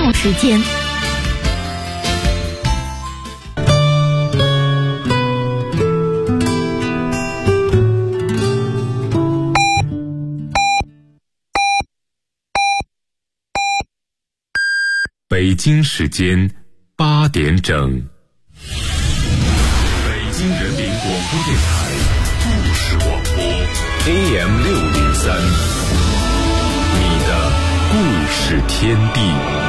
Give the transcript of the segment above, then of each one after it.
报时间。 北京时间8点整。北京人民广播电台故事广播 AM603，你的故事天地。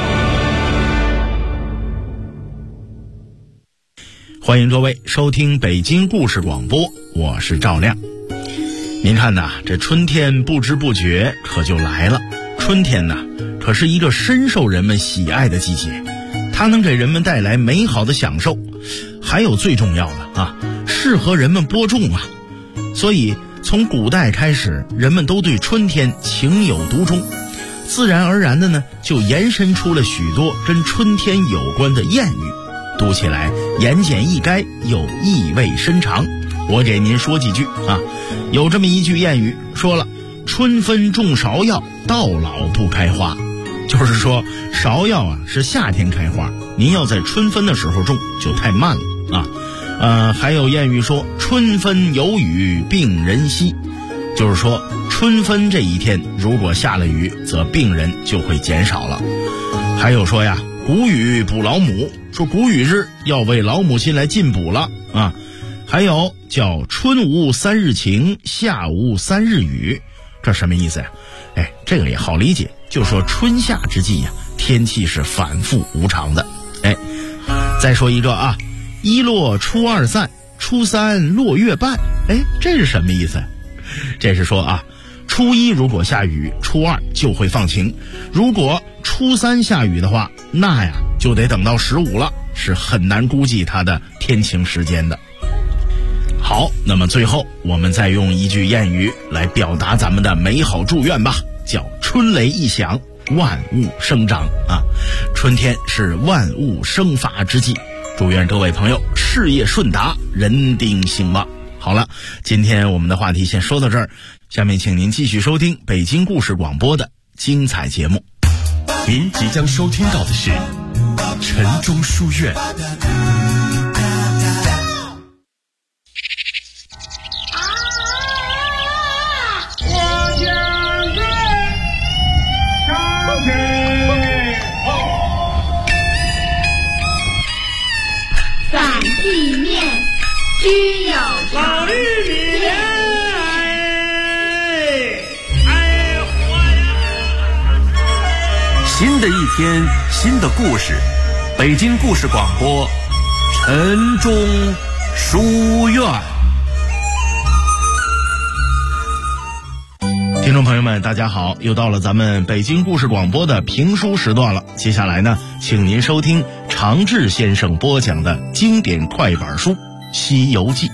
欢迎各位收听北京故事广播，我是赵亮。您看呐，这春天不知不觉可就来了。春天呐，可是一个深受人们喜爱的季节，它能给人们带来美好的享受，还有最重要的啊，适合人们播种啊。所以从古代开始，人们都对春天情有独钟，自然而然的呢，就延伸出了许多跟春天有关的谚语，读起来言简意赅又意味深长。我给您说几句啊。有这么一句谚语说了，春分种芍药，到老不开花。就是说芍药啊是夏天开花，您要在春分的时候种就太慢了啊。还有谚语说春分有雨病人稀，就是说春分这一天如果下了雨，则病人就会减少了。还有说呀，谷雨补老母，说谷雨日要为老母亲来进补了啊。还有叫春无3日晴，夏无3日雨，这什么意思呀？这个也好理解，就说春夏之际呀，天气是反复无常的。再说一个啊，一落初二散，初三落月半。这是什么意思？这是说啊，初一如果下雨，初二就会放晴；如果初三下雨的话，那呀就得等到15了，是很难估计它的天晴时间的。好，那么最后我们再用一句谚语来表达咱们的美好祝愿吧，叫春雷一响，万物生长啊！春天是万物生发之际，祝愿各位朋友事业顺达，人丁兴旺。好了，今天我们的话题先说到这儿，下面请您继续收听北京故事广播的精彩节目。 您即将收听到的是晨钟书院。 地面居有老玉米， 新的一天，新的故事，北京故事广播，晨钟书院。 听众朋友们大家好，又到了咱们北京故事广播的评书时段了。接下来呢，请您收听常志先生播讲的经典快板书《西游记》。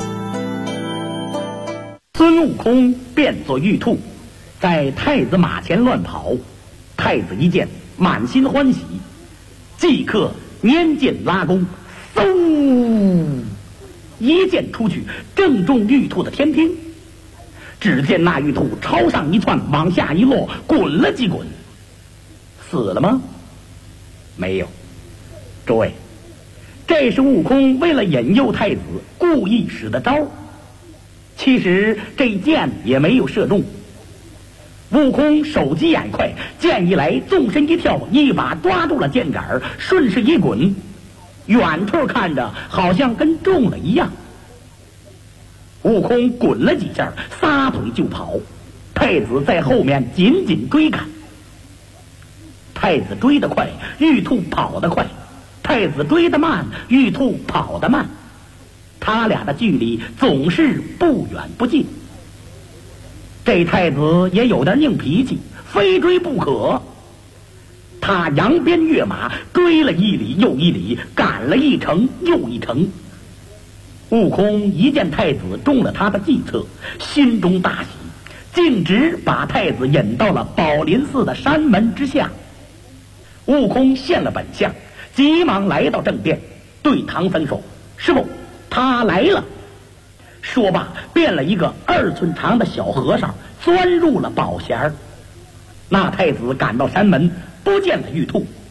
孙悟空变作玉兔，在太子马前乱跑，太子一见，满心欢喜，即刻拈剑拉弓，嗖一剑出去，正中玉兔的天庭。只见那玉兔朝上一窜，往下一落，滚了几滚。死了吗？没有。诸位，这是悟空为了引诱太子故意使的招，其实这箭也没有射中。悟空手疾眼快，剑一来，纵身一跳，一把抓住了剑杆，顺势一滚，远处看着好像跟中了一样。悟空滚了几下，撒腿就跑，太子在后面紧紧追赶。太子追得快，玉兔跑得快；太子追得慢，玉兔跑得慢。他俩的距离总是不远不近。这太子也有点硬脾气，非追不可。他扬鞭跃马，追了一里又一里，赶了一程又一程。悟空一见太子中了他的计策，心中大喜，径直把太子引到了宝林寺的山门之下。悟空现了本相，急忙来到正殿，对唐僧说：“师傅，他来了。”说罢，变了一个2寸长的小和尚，钻入了宝匣。那太子赶到山门，不见了玉兔，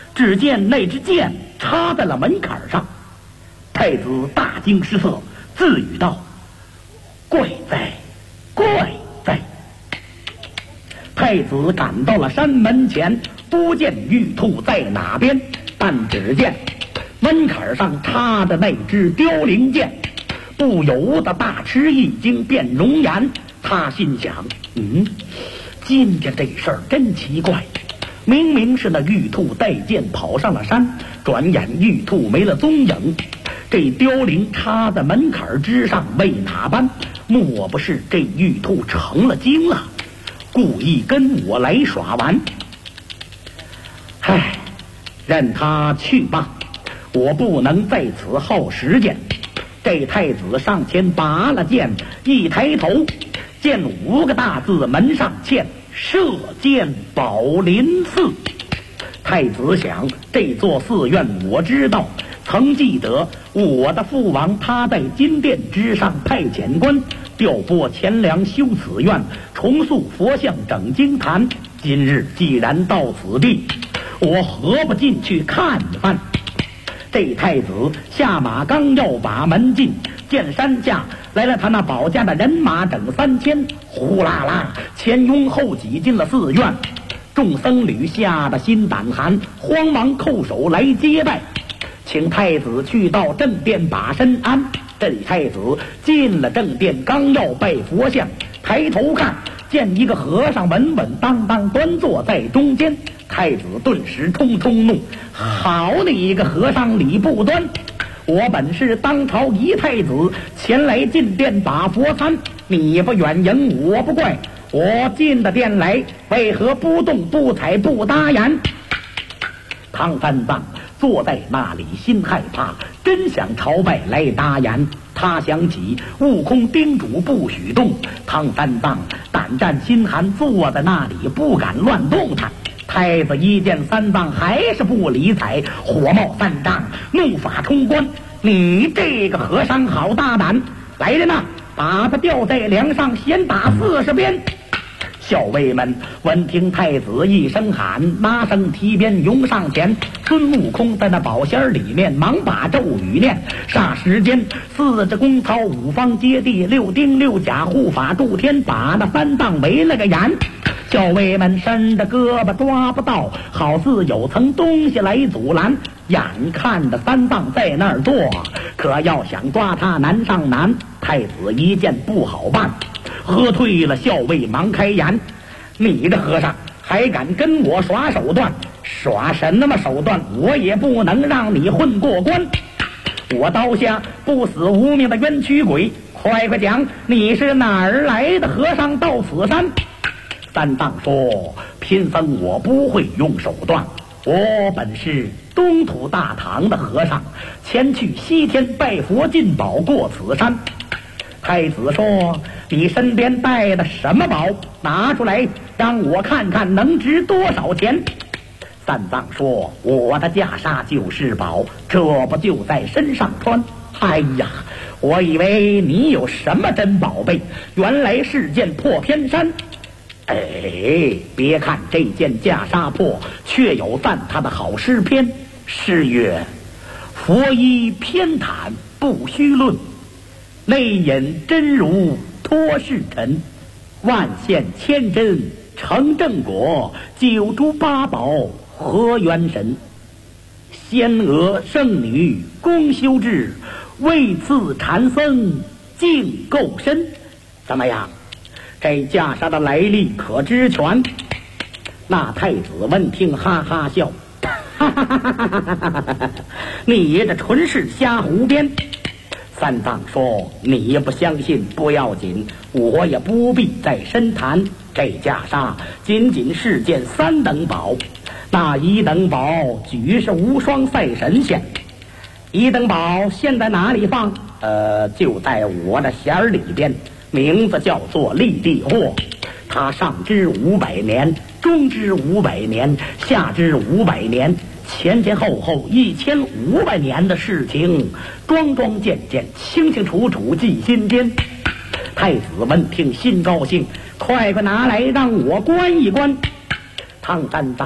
只见那支箭插在了门槛上。太子大惊失色，自语道：“怪哉，怪哉！”太子赶到了山门前，不见玉兔在哪边，但只见门槛上插的那支凋零箭，不由得大吃一惊，便容颜。他心想：今天这事儿真奇怪，明明是那玉兔带箭跑上了山，转眼玉兔没了踪影。这凋零插在门槛之上，为哪般？莫不是这玉兔成了精了，故意跟我来耍玩？唉，任他去吧，我不能在此耗时间。这太子上前拔了剑，一抬头见5个大字门上嵌：射箭宝林寺。太子想，这座寺院我知道，曾记得我的父王他在金殿之上派遣官调拨钱粮修此院，重塑佛像，整经坛。今日既然到此地，我何不进去看看？这太子下马刚要把门进，见山下来了他那保驾的人马整3000，呼啦啦前拥后挤进了寺院。众僧侣吓得心胆寒，慌忙叩首来接待，请太子去到正殿把身安。这太子进了正殿，刚要拜佛像，抬头看见一个和尚稳稳当当端坐在中间。太子顿时冲冲怒：好你一个和尚理不端！我本是当朝一太子，前来进殿把佛参，你不远迎，我不怪。我进的殿来，为何不动不睬不答言？唐三藏坐在那里心害怕，真想朝拜来答言。他想起悟空叮嘱不许动，唐三藏胆战心寒，坐在那里不敢乱动弹。太子一见三藏还是不理睬，火冒三丈，怒发冲冠：你这个和尚好大胆！来人呐，把他吊在梁上，先打40鞭！校尉们闻听太子一声喊，拿声提鞭拥上前。孙悟空在那宝仙里面忙把咒语念，霎时间4只弓操5方接地，6丁6甲护法助天，把那三藏围了个眼。校尉们伸着胳膊抓不到，好似有层东西来阻拦。眼看着三藏在那儿坐，可要想抓他难上难。太子一见不好办，喝退了校尉，忙开言：你这和尚还敢跟我耍手段？耍什么手段？我也不能让你混过关。我刀下不死无名的冤屈鬼，快讲，你是哪儿来的和尚到此山？三藏说：贫僧我不会用手段，我本是东土大唐的和尚，前去西天拜佛进宝过此山。太子说：你身边带的什么宝？拿出来让我看看能值多少钱。三藏说：我的袈裟就是宝，这不就在身上穿。哎呀，我以为你有什么珍宝贝，原来是件破偏衫。哎，别看这件袈裟破，却有赞他的好诗篇。诗曰：佛衣偏袒不须论，内隐真如托世尘，万现千真成正果，9珠8宝合元神。仙娥圣女宫修制，为赐禅僧净够深。怎么样？这袈裟的来历可知全？那太子闻听哈哈笑，哈哈哈哈哈哈！你这纯是瞎胡编。三藏说：你不相信不要紧，我也不必再深谈。这袈裟仅仅是件3等宝，那1等宝举是无双赛神仙。1等宝现在哪里放？就在我的匣里边，名字叫做立地货。它上支500年，中支500年，下支500年，前前后后1500年的事情，桩桩件件，清清楚楚记心间。太子闻听心高兴，快拿来让我观一观。唐三藏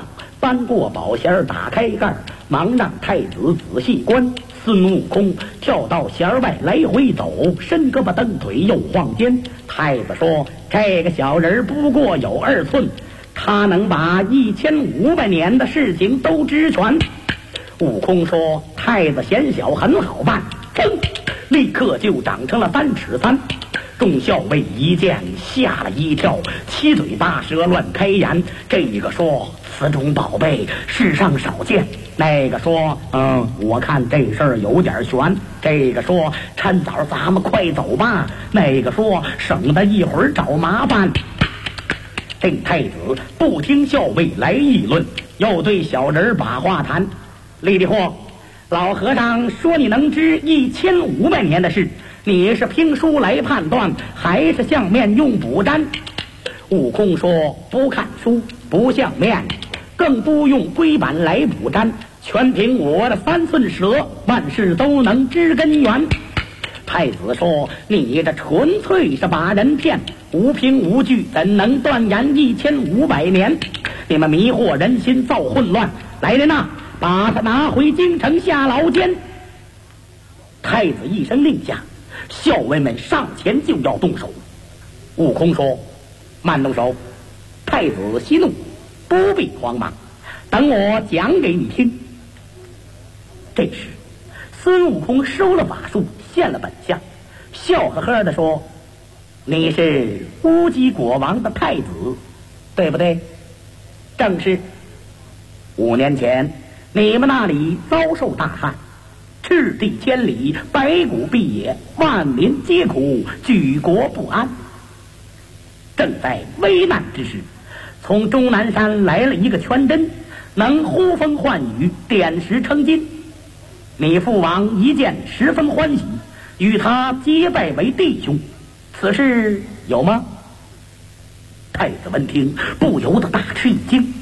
翻过宝匣，打开盖，忙让太子仔细观。孙悟空跳到匣外来回走，伸胳膊蹬腿又晃肩。太子说：“这个小人不过有2寸，他能把1500年的事情都知全。”悟空说：“太子显小，很好办。”噌，立刻就长成了3尺3。众校尉一见吓了一跳，七嘴八舌乱开言。这个说此种宝贝世上少见，那个说我看这事儿有点悬，这个说趁早咱们快走吧，那个说省得一会儿找麻烦。这太子不听校尉来议论，又对小人把话谈。李地货，老和尚说你能知1500年的事，你是凭书来判断，还是相面用卜占？悟空说：“不看书，不相面，更不用龟板来卜占，全凭我的3寸舌，万事都能知根源。”太子说：“你这纯粹是把人骗，无凭无据，怎能断言1500年？你们迷惑人心，造混乱。来人呐，把他拿回京城下牢监。”太子一声令下，校尉们上前就要动手。悟空说：“慢动手。”太子息怒：“不必慌忙，等我讲给你听。”这时孙悟空收了法术，现了本相，笑呵呵地说：“你是乌鸡国王的太子，对不对？”“正是。5年前你们那里遭受大旱，赤地千里，白骨蔽野，万民皆苦，举国不安。正在危难之时，从终南山来了一个全真，能呼风唤雨，点石成金。你父王一见十分欢喜，与他结拜为弟兄，此事有吗？”太子闻听，不由得大吃一惊，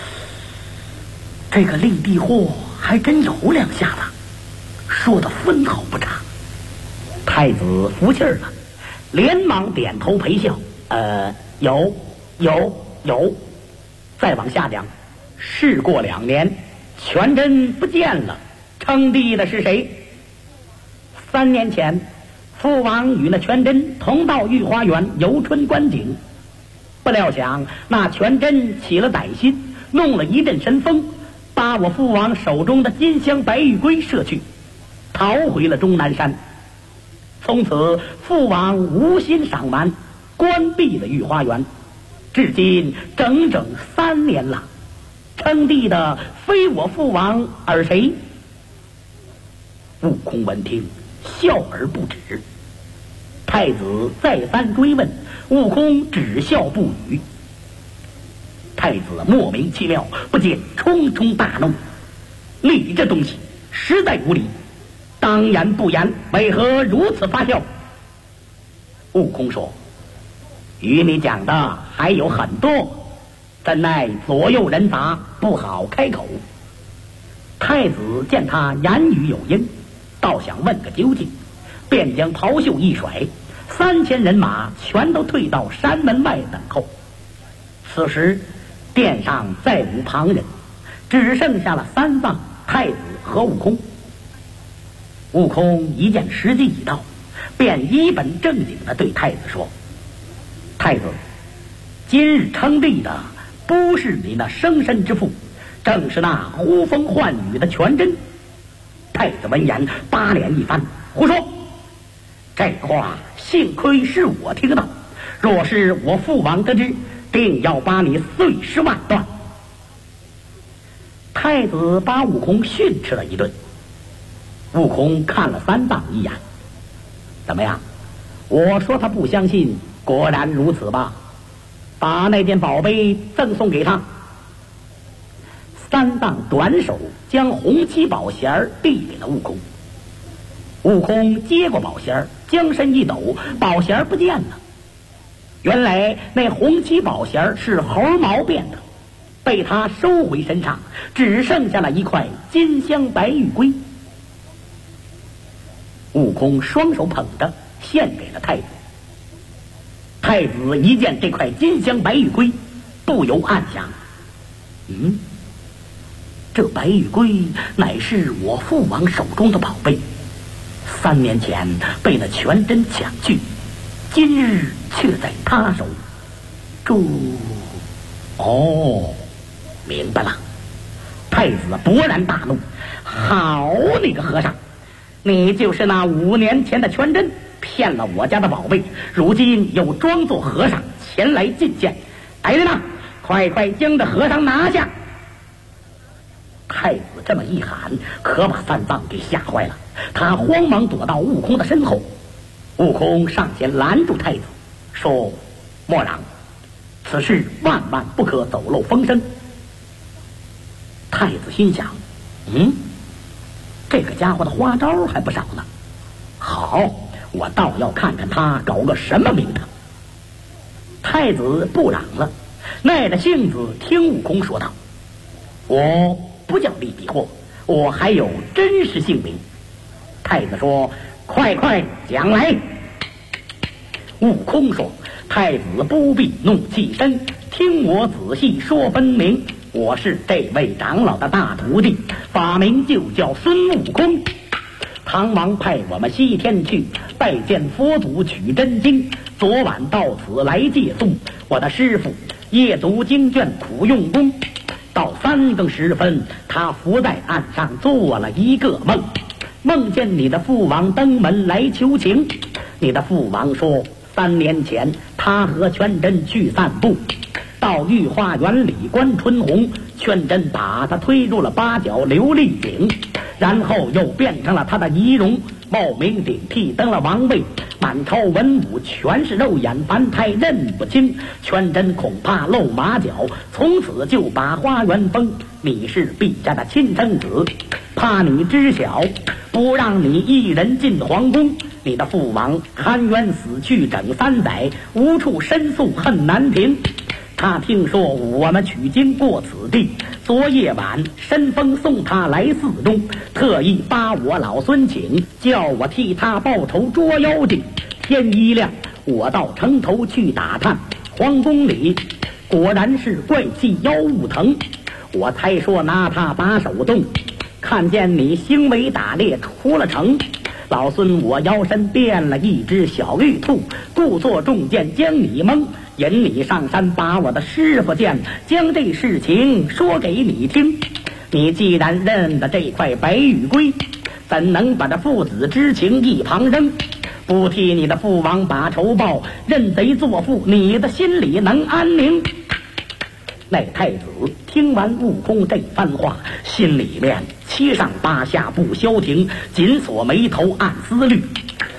这个立地货还真有2下子，说的分毫不差。太子服气了，连忙点头陪笑：“有。再往下讲，事过2年，全真不见了，称帝的是谁？3年前，父王与那全真同到御花园游春观景，不料想那全真起了歹心，弄了一阵神风，把我父王手中的金香白玉龟射去，逃回了终南山。从此父王无心赏玩，关闭了御花园，至今整整3年了。称帝的非我父王而谁？”悟空闻听，笑而不止。太子再三追问，悟空只笑不语。太子莫名其妙，不禁冲冲大怒：“你这东西实在无礼，当言不言，为何如此发笑？”悟空说：“与你讲的还有很多，怎奈左右人杂，不好开口。”太子见他言语有音，倒想问个究竟，便将袍袖一甩，3000人马全都退到山门外等候。此时殿上再无旁人，只剩下了3藏、太子和悟空。悟空一见时机已到，便一本正经地对太子说：“太子，今日称帝的不是你那生身之父，正是那呼风唤雨的全真。”太子闻言八脸一翻：“胡说！这话幸亏是我听到，若是我父王得知，定要把你碎尸万段。”太子把悟空训斥了一顿。悟空看了3藏一眼：“怎么样？我说他不相信，果然如此吧？把那件宝贝赠送给他。”3藏短手将红漆宝匣递给了悟空。悟空接过宝匣，将身一抖，宝匣不见了。原来那红漆宝匣是猴毛变的，被他收回身上，只剩下了一块金香白玉龟。悟空双手捧着，献给了太子。太子一见这块金香白玉龟，不由暗想： 这白玉龟乃是我父王手中的宝贝，3年前被那全真抢去，今日却在他手。明白了。太子勃然大怒，好你个和尚，你就是那5年前的全真，骗了我家的宝贝，如今又装作和尚前来进献。来人呐，快将这和尚拿下！太子这么一喊，可把三藏给吓坏了，他慌忙躲到悟空的身后。悟空上前拦住太子，说：莫嚷，此事万万不可走漏风声。太子心想，这个家伙的花招还不少呢，好，我倒要看看他搞个什么名堂。太子不嚷了，耐着性子听悟空说道：我不叫李比货，我还有真实姓名。太子说：快讲来。悟空说：太子不必怒气生，听我仔细说分明。我是这位长老的大徒弟，法名就叫孙悟空。唐王派我们西天去拜见佛祖取真经，昨晚到此来借宿。我的师傅夜读经卷，苦用功，到3更时分，他伏在岸上做了一个梦，梦见你的父王登门来求情。你的父王说，3年前他和全真去散步，到御花园里观春红，全真把他推入了8角琉璃井，然后又变成了他的仪容，冒名顶替登了王位，满朝文武全是肉眼凡胎认不清。全真恐怕露马脚，从此就把花园封。你是陛下的亲生子，怕你知晓，不让你一人进皇宫。你的父王含冤死去整3载，无处申诉恨难平。他听说我们取经过此地，昨夜晚申风送他来寺中，特意把我老孙请，叫我替他报仇捉妖精。天一亮，我到城头去打探，皇宫里果然是怪气妖物腾。我才说拿他把手动，看见你行为打猎出了城，老孙我摇身变了一只小玉兔，故作重剑将你蒙，引你上山把我的师傅见，将这事情说给你听。你既然认得这块白玉龟，怎能把这父子之情一旁扔？不替你的父王把仇报，认贼作父，你的心里能安宁？那太子听完悟空这番话，心里面7上8下不消停，紧锁眉头暗思虑，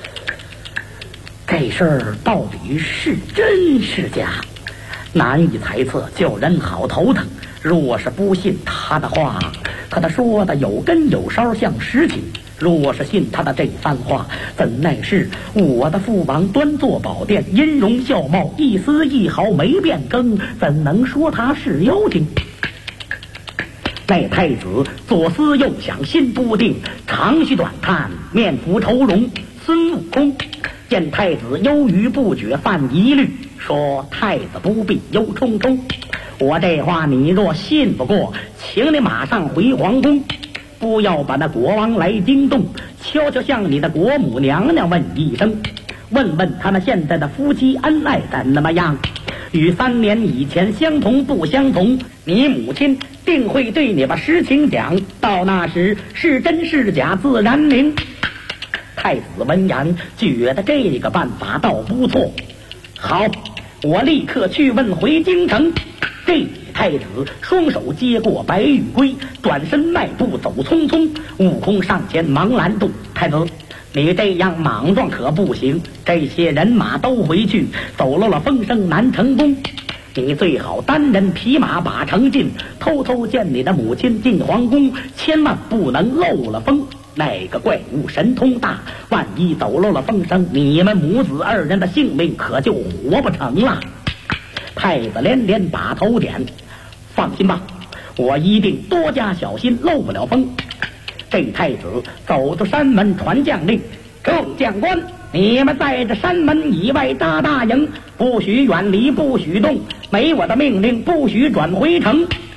这事儿到底是真是假，难以猜测，叫人好头疼。若是不信他的话，可他说的有根有梢像实情；若是信他的这番话，怎奈是我的父王端坐宝殿，音容笑貌一丝一毫没变更，怎能说他是妖精？那太子左思右想，心不定，长吁短叹，面浮愁容。孙悟空见太子忧郁不决，犯疑虑，说：太子不必忧忡忡，我这话你若信不过，请你马上回皇宫，不要把那国王来惊动，悄悄向你的国母娘娘问一声，问问他们现在的夫妻恩爱怎么样，与3年以前相同不相同？你母亲定会对你把实情讲，到那时是真是假自然明。太子闻言觉得这个办法倒不错，好，我立刻去问回京城。这太子双手接过白玉龟，转身迈步走匆匆。悟空上前忙拦住：太子，你这样莽撞可不行，这些人马都回去，走漏了风声难成功。你最好单人匹马把城进，偷偷见你的母亲进皇宫，千万不能漏了风。那个怪物神通大，万一走漏了风声，你们母子2人的性命可就活不成了。太子连连把头点：放心吧，我一定多加小心，漏不了风。这太子走到山门传将令：众将官，你们在这山门以外搭大营，不许远离，不许动，没我的命令不许转回城。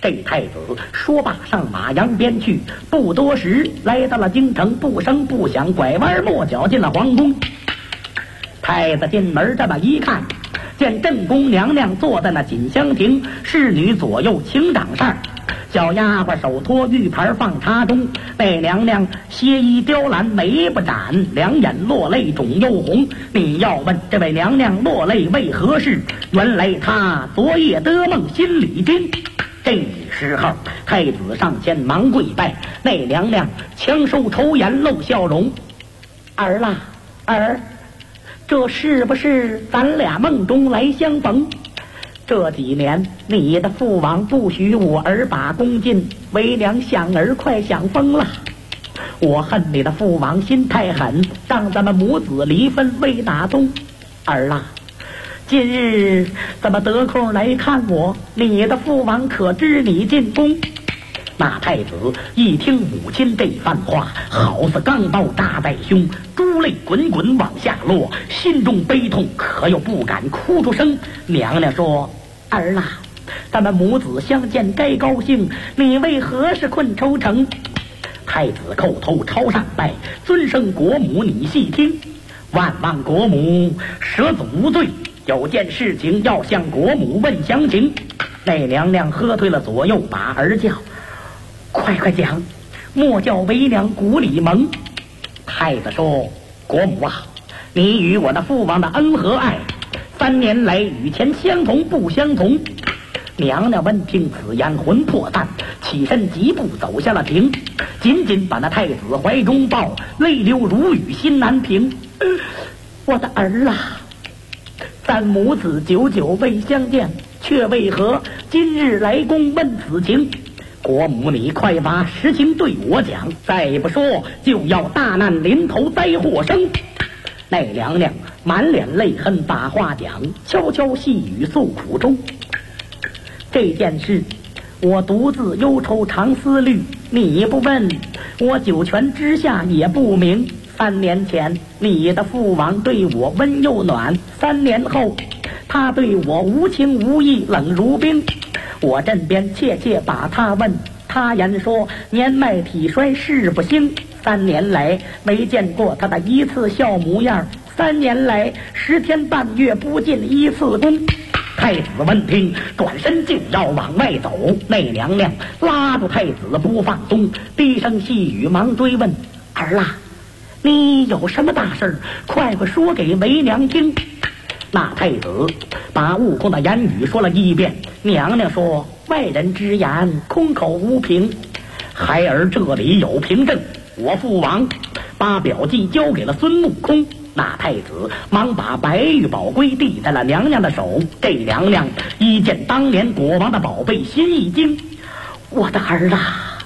这太子说罢，上马扬鞭去。不多时，来到了京城，不声不响，拐弯抹角进了皇宫。太子进门这么一看，见正宫娘娘坐在那锦香亭，侍女左右请掌扇，小丫鬟手托玉盘放茶中。那娘娘歇衣雕栏，眉不展，两眼落泪肿又红。你要问这位娘娘落泪为何事？原来她昨夜得梦心里惊。这时候，太子上前忙跪拜，那娘娘强收愁颜露笑容：“儿啦，儿，这是不是咱俩梦中来相逢？这几年你的父王不许我儿把宫进，为娘想儿快想疯了。我恨你的父王心太狠，让咱们母子离分未打通。儿啊，今日怎么得空来看我？你的父王可知你进宫？”那太子一听母亲这番话，好似钢刀扎在胸，珠泪滚滚往下落，心中悲痛，可又不敢哭出声。娘娘说：“儿啊，咱们母子相见该高兴，你为何是困愁城？”太子叩头朝上拜，尊声国母，你细听。万望国母，蛇子无罪，有件事情要向国母问详情。那娘娘喝退了左右，把儿叫：“快讲，莫叫为娘骨里蒙。”太子说：“国母啊，你与我的父王的恩和爱，3年来与前相同不相同？”娘娘闻听此言，魂魄散，起身疾步走下了庭，紧紧把那太子怀中抱，泪流如雨，心难平。我的儿啊，咱母子久久未相见，却为何今日来宫问此情？国母，你快把实情对我讲，再不说就要大难临头，灾祸生。那娘娘满脸泪痕，把话讲，悄悄细语诉苦衷。这件事我独自忧愁常思虑，你不问，我九泉之下也不明。3年前你的父王对我温又暖，3年后他对我无情无义，冷如冰。我这边切切把他问，他言说年迈体衰，事不兴。3年来没见过他的一次笑模样，3年来10天半月不进一次宫。太子闻听，转身就要往外走，那娘娘拉住太子不放松，低声细语忙追问：“儿啊，你有什么大事？快说给为娘听。”那太子把悟空的言语说了一遍。娘娘说：“外人之言，空口无凭，孩儿这里有凭证。我父王把表记交给了孙悟空。”那太子忙把白玉宝龟递在了娘娘的手。这娘娘一见当年国王的宝贝，心一惊：“我的儿啊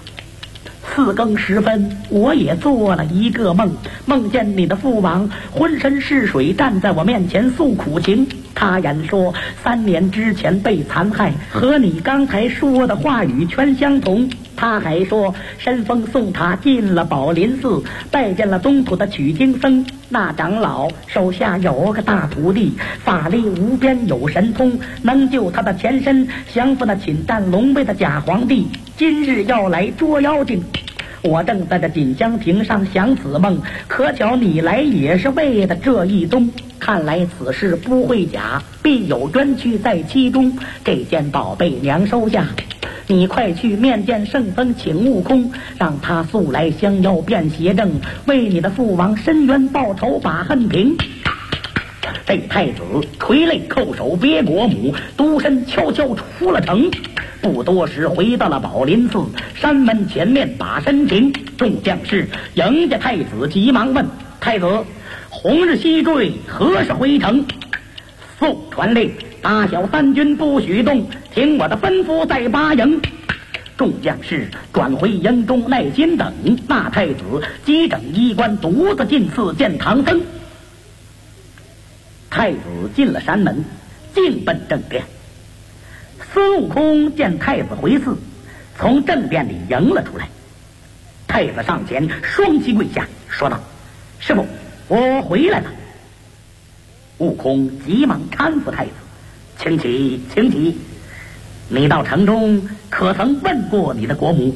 ！4更时分，我也做了一个梦，梦见你的父王浑身是水，站在我面前诉苦情。他言说3年之前被残害，和你刚才说的话语全相同。他还说神风送他进了宝林寺，拜见了东土的取经僧。那长老手下有个大徒弟，法力无边，有神通，能救他的前身，降服那侵占龙位的假皇帝。今日要来捉妖精。我正在这锦香亭上想此梦，可巧你来也是为了这一宗。看来此事不会假，必有冤屈在其中。这件宝贝娘收下，你快去面见圣僧，请悟空，让他速来降妖变邪正，为你的父王伸冤报仇，把恨平。这太子垂泪叩首，别国母，独身悄悄出了城。不多时回到了宝林寺，山门前面把身停。众将士迎着太子，急忙问太子：“红日西坠，何时回城？”速传令，大小3军不许动，听我的吩咐，在巴营。众将士转回营中，耐心等。那太子急整衣冠，独自进寺见唐僧。太子进了山门，径奔正殿。孙悟空见太子回寺，从正殿里迎了出来。太子上前双膝跪下，说道：“师父，我回来了。”悟空急忙搀扶太子：“请起，请起。 你到城中可曾问过你的国母？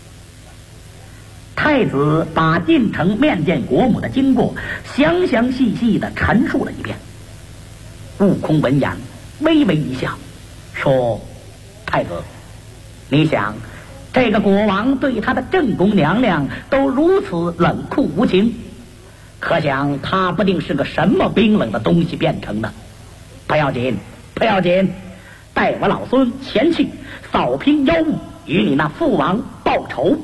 太子把进城面见国母的经过详详细细地陈述了一遍。悟空闻言微微一笑，说：太子，你想这个国王对他的正宫娘娘都如此冷酷无情，可想他不定是个什么冰冷的东西变成的。不要紧，不要紧，带我老孙前去扫平妖物，与你那父王报仇。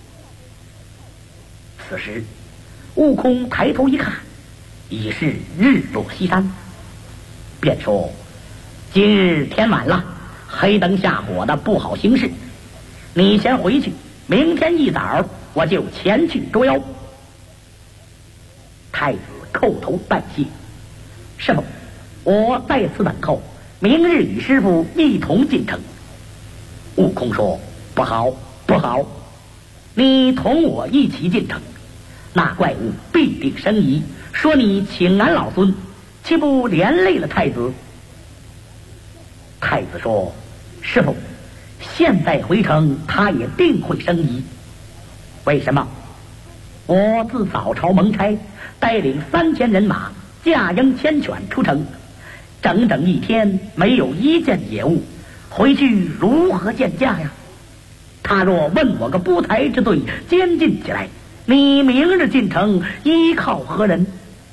此时悟空抬头一看，已是日落西山，便说：今日天晚了，黑灯瞎火的不好行事，你先回去，明天一早我就前去捉妖。太子叩头拜谢：师傅，我在此等候，明日与师傅一同进城。悟空说：不好，不好，你同我一起进城，那怪物必定生疑，说你请俺老孙，岂不连累了太子？太子说：师傅，现在回城他也定会生疑。为什么？我自早朝蒙差，带领3000人马，驾鹰牵犬出城，整整1天没有一件野物，回去如何见驾呀？他若问我个不才之罪，监禁起来，你明日进城依靠何人？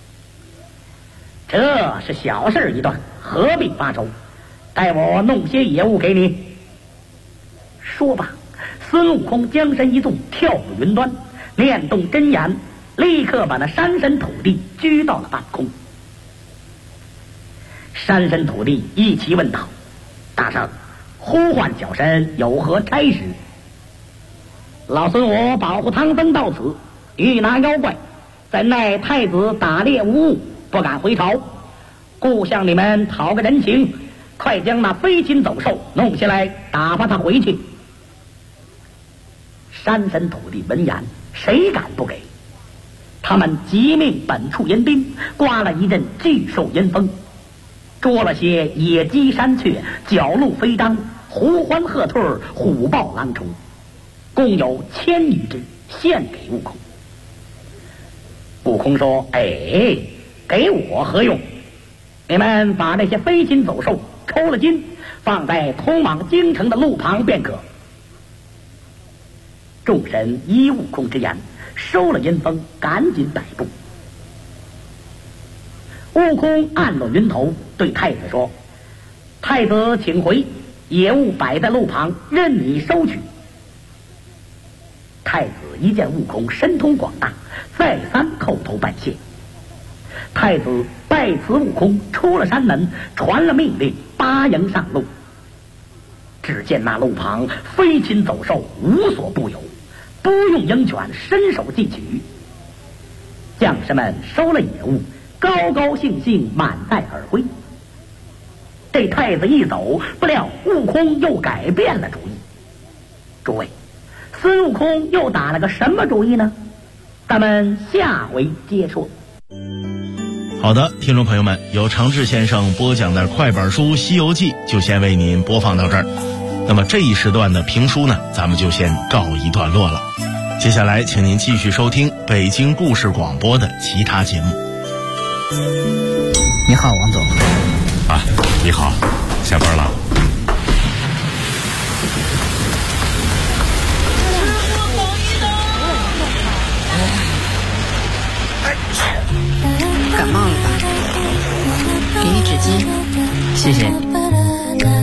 这是小事一段，何必发愁？待我弄些野物给你。说罢，孙悟空将身一纵，跳入云端，念动真言，立刻把那山神土地居到了半空。山神土地一齐问道：大圣，呼唤小神有何差事？老孙我保护唐僧到此，欲拿妖怪，怎奈太子打猎无误，不敢回朝，故向你们讨个人情，快将那飞禽走兽弄下来，打发他回去。山神土地闻言，谁敢不给？他们急命本处严兵，刮了一阵巨兽阴风，捉了些野鸡山雀、角鹿飞獐、狐獾鹤兔、虎豹狼虫，共有1000余只，献给悟空。悟空说：哎，给我何用？你们把那些飞禽走兽抽了筋，放在通往京城的路旁便可。众神依悟空之言，收了阴风，赶紧摆布。悟空按落云头，对太子说：太子请回，野物摆在路旁，任你收取。太子一见悟空神通广大，再三叩头拜谢。太子拜辞悟空，出了山门，传了命令，拔营上路。只见那路旁飞禽走兽无所不有，不用鹰犬，伸手即取。将士们收了野物，高高兴兴满载而归。这太子一走，不料悟空又改变了主意。诸位，孙悟空又打了个什么主意呢？咱们下回接说。 好的，听众朋友们，由常志先生播讲的快本书《西游记》就先为您播放到这儿。那么这一时段的评书呢，咱们就先告一段落了。接下来请您继续收听北京故事广播的其他节目。 你好，王总。 啊，你好，下班了。 感冒了吧？给你纸巾。谢谢你。